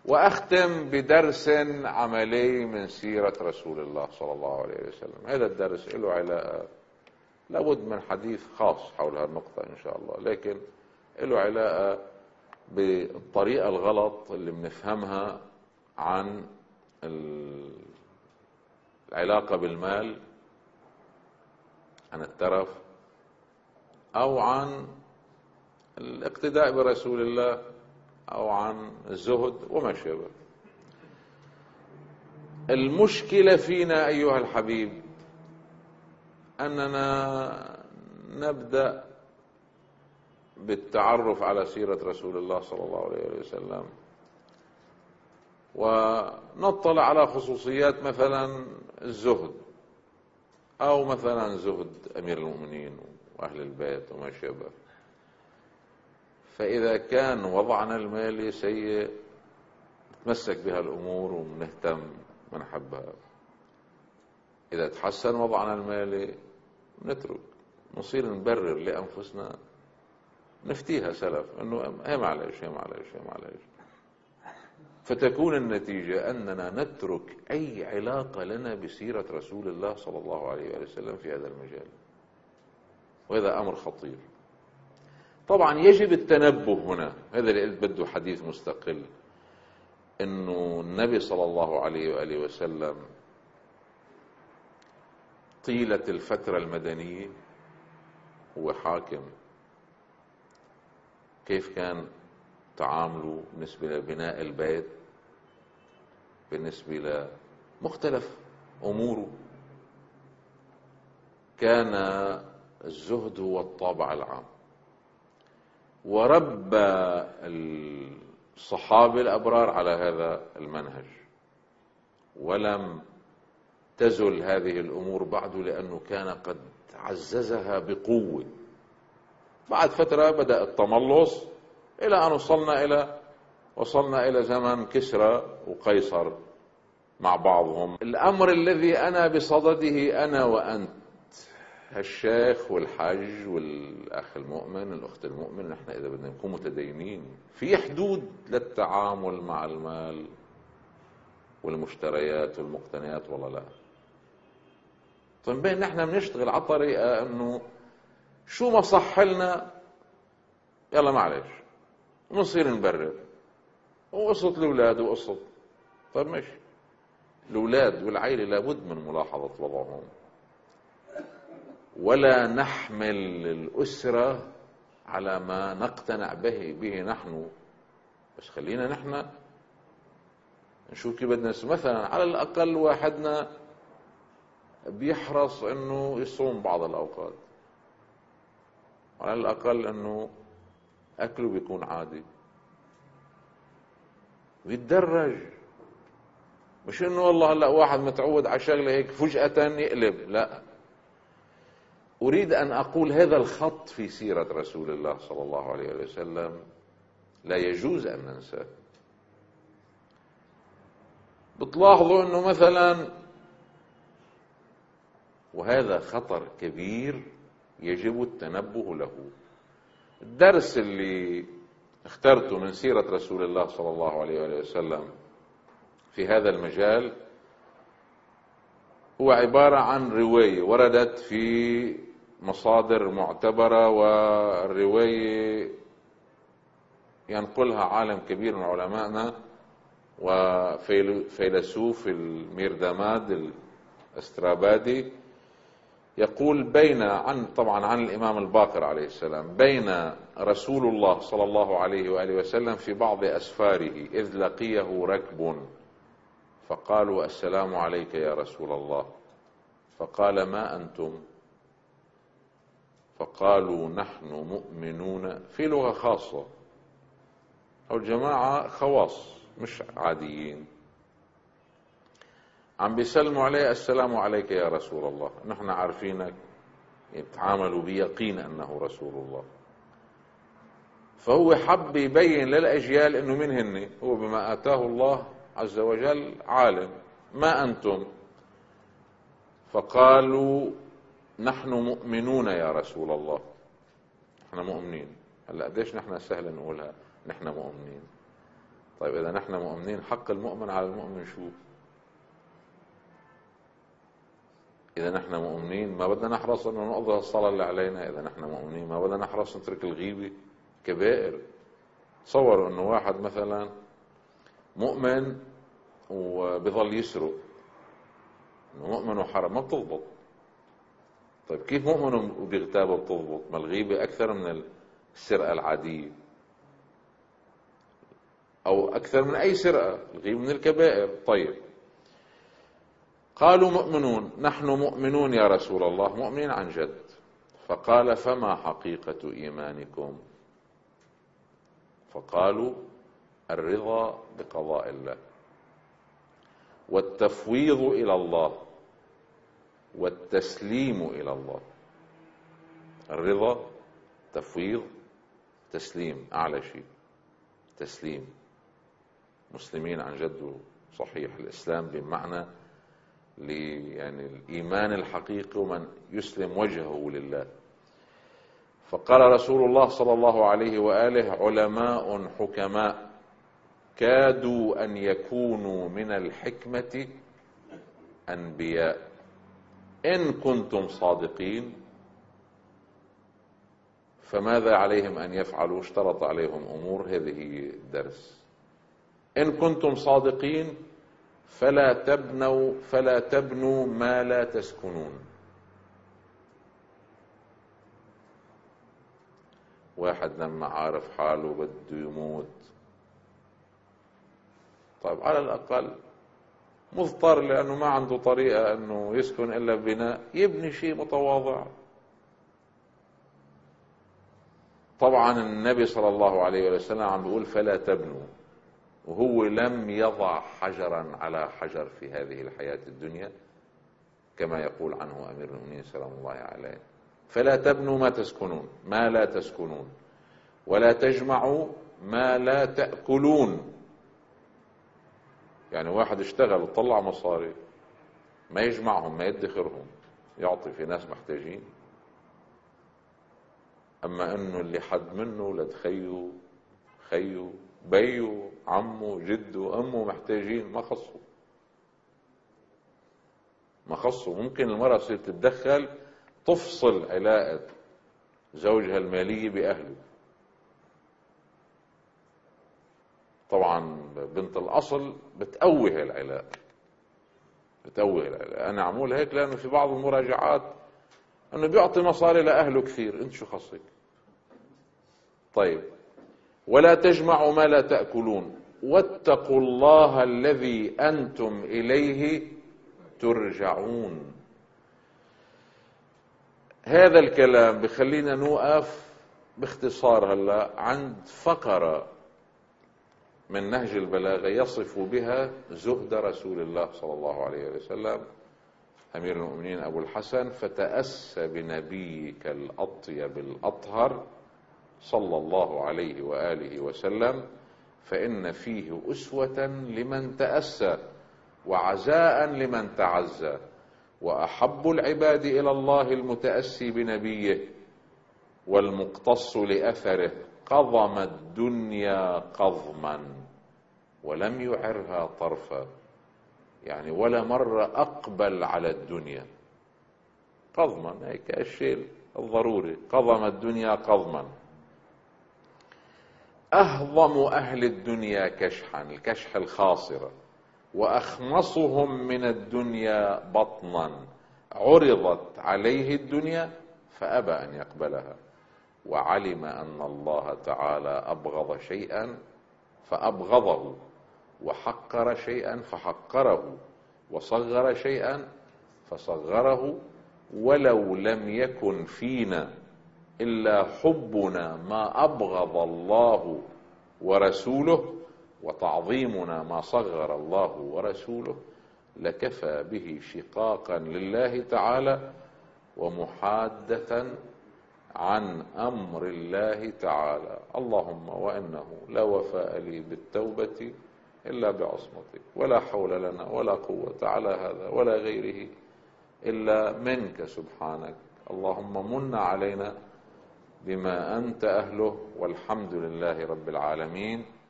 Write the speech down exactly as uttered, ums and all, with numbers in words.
وأختم بدرس عملي من سيرة رسول الله صلى الله عليه وسلم. هذا الدرس له علاقة، لابد من حديث خاص حول هالنقطة إن شاء الله، لكن له علاقة بالطريقة الغلط اللي بنفهمها عن العلاقة بالمال، عن الترف، أو عن الاقتداء برسول الله، أو عن الزهد وما شابه. المشكلة فينا أيها الحبيب أننا نبدأ بالتعرف على سيرة رسول الله صلى الله عليه وسلم ونطلع على خصوصيات مثلا الزهد، أو مثلا زهد أمير المؤمنين وأهل البيت وما شابه. فإذا كان وضعنا المالي سيء نتمسك بها الأمور ونهتم ونحبها، إذا تحسن وضعنا المالي نترك، نصير نبرر لأنفسنا، نفتيها سلف أنه هي معلش هي معلش هي معلش، فتكون النتيجة أننا نترك أي علاقة لنا بسيرة رسول الله صلى الله عليه وسلم في هذا المجال، وهذا أمر خطير. طبعا يجب التنبه هنا، هذا اللي قلت بده حديث مستقل، انه النبي صلى الله عليه وآله وسلم طيلة الفترة المدنية هو حاكم، كيف كان تعامله بالنسبة لبناء البيت، بالنسبة لمختلف أموره. كان الزهد هو الطابع العام، وربى الصحابة الأبرار على هذا المنهج، ولم تزل هذه الأمور بعد، لأنه كان قد عززها بقوة. بعد فترة بدأ التملص إلى أن وصلنا إلى وصلنا إلى زمن كسرى وقيصر مع بعضهم. الأمر الذي أنا بصدده أنا وأنت، الشيخ والحج والأخ المؤمن الأخت المؤمن، نحن إذا بدنا نكون متدينين في حدود للتعامل مع المال والمشتريات والمقتنيات، والله لا. طيب بين نحن بنشتغل على طريقة أنه شو ما صح لنا يلا معلش، ونصير نبرر، وقصة الأولاد وقصة. طيب ماشي، الأولاد والعائلة لابد من ملاحظة وضعهم، ولا نحمل الأسرة على ما نقتنع به به نحن، بس خلينا نحن نشوف كيف بدنا نسوي. مثلا على الأقل واحدنا بيحرص انه يصوم بعض الأوقات، على الأقل انه أكله بيكون عادي، ويتدرج، مش انه والله هلا واحد متعود على شغله هيك فجأة يقلب. لا، أريد أن أقول هذا الخط في سيرة رسول الله صلى الله عليه وسلم لا يجوز أن ننساه. بتلاحظوا أنه مثلا، وهذا خطر كبير يجب التنبه له، الدرس اللي اخترته من سيرة رسول الله صلى الله عليه وسلم في هذا المجال هو عبارة عن رواية وردت في مصادر معتبرة، والرواية ينقلها عالم كبير من علمائنا وفيلسوف الميرداماد الاسترابادي، يقول بين عن طبعا عن الإمام الباقر عليه السلام: بين رسول الله صلى الله عليه وآله وسلم في بعض أسفاره إذ لقيه ركب فقالوا: السلام عليك يا رسول الله. فقال: ما أنتم؟ فقالوا: نحن مؤمنون. في لغة خاصة، أو الجماعة خواص مش عاديين، عم بيسلموا عليه: السلام عليك يا رسول الله، نحن عارفينك، يتعاملوا بيقين أنه رسول الله. فهو حب يبين للأجيال أنه من هن، هو بما آتاه الله عز وجل عالم. ما أنتم؟ فقالوا: نحن مؤمنون يا رسول الله، نحن مؤمنين. هلا قديش نحن سهل نقولها نحن مؤمنين، طيب إذا نحن مؤمنين، حق المؤمن على المؤمن شو؟ إذا نحن مؤمنين ما بدنا نحرص أنه نقضي الصلاة اللي علينا. إذا نحن مؤمنين ما بدنا نحرص نترك الغيبة، كبائر. تصوروا أنه واحد مثلا مؤمن وبظل يسرق، أنه مؤمن وحرام، ما بتضبط. طيب كيف مؤمن وبيغتاب بتضبط؟ ما الغيبة أكثر من السرقة العادية، أو أكثر من أي سرقة. الغيبة من الكبائر. طيب قالوا مؤمنون، نحن مؤمنون يا رسول الله، مؤمنين عن جد. فقال فما حقيقة إيمانكم؟ فقالوا الرضا بقضاء الله، والتفويض إلى الله، والتسليم إلى الله. الرضا، تفويض، تسليم. أعلى شيء تسليم. مسلمين عن جد صحيح. الإسلام بمعنى يعني الإيمان الحقيقي، ومن يسلم وجهه لله. فقال رسول الله صلى الله عليه وآله علماء حكماء كادوا أن يكونوا من الحكمة أنبياء إن كنتم صادقين فماذا عليهم أن يفعلوا؟ اشترط عليهم أمور، هذه الدرس. إن كنتم صادقين فلا تبنوا فلا تبنوا ما لا تسكنون. واحد لما عارف حاله بده يموت، طيب على الأقل مضطر لأنه ما عنده طريقة أنه يسكن إلا ببناء، يبني شيء متواضع. طبعا النبي صلى الله عليه وسلم عم بيقول فلا تبنوا، وهو لم يضع حجرا على حجر في هذه الحياة الدنيا كما يقول عنه أمير المؤمنين سلام الله عليه. فلا تبنوا ما تسكنون ما لا تسكنون، ولا تجمعوا ما لا تأكلون. يعني واحد اشتغل وطلع مصاري، ما يجمعهم، ما يدخرهم، يعطي في ناس محتاجين. أما أنه اللي حد منه ولد خيو خيو بيو عمه جده أمه محتاجين، ما خصوا ما خصوا. ممكن المرأة تصير تتدخل تفصل علاقة زوجها المالية بأهله. طبعا بنت الأصل بتقوي العلاقة بتقوي العلاقة. أنا عمول هيك لأنه في بعض المراجعات أنه بيعطي مصاري لأهله كثير، أنت شو خصك؟ طيب ولا تجمعوا ما لا تأكلون واتقوا الله الذي أنتم إليه ترجعون. هذا الكلام بخلينا نوقف باختصار هلا عند فقرة من نهج البلاغة يصف بها زهد رسول الله صلى الله عليه وسلم. أمير المؤمنين أبو الحسن: فتأسى بنبيك الأطيب الأطهر صلى الله عليه وآله وسلم، فإن فيه أسوة لمن تأسى وعزاء لمن تعزى، وأحب العباد إلى الله المتأسي بنبيه والمقتص لأثره، قضم الدنيا قضما ولم يعرها طرفا. يعني ولا مرة أقبل على الدنيا قضما، هيك الشيء الضروري. قضم الدنيا قضما. أهضم أهل الدنيا كشحا، الكشح الخاصرة، وأخمصهم من الدنيا بطنا، عرضت عليه الدنيا فأبى أن يقبلها، وعلم أن الله تعالى أبغض شيئا فأبغضه، وحقر شيئا فحقره، وصغر شيئا فصغره. ولو لم يكن فينا إلا حبنا ما أبغض الله ورسوله، وتعظيمنا ما صغر الله ورسوله، لكفى به شقاقا لله تعالى ومحادة عن أمر الله تعالى. اللهم وإنه لا وفاء لي بالتوبة إلا بعصمتك، ولا حول لنا ولا قوة على هذا ولا غيره إلا منك سبحانك. اللهم من علينا بما أنت أهله، والحمد لله رب العالمين.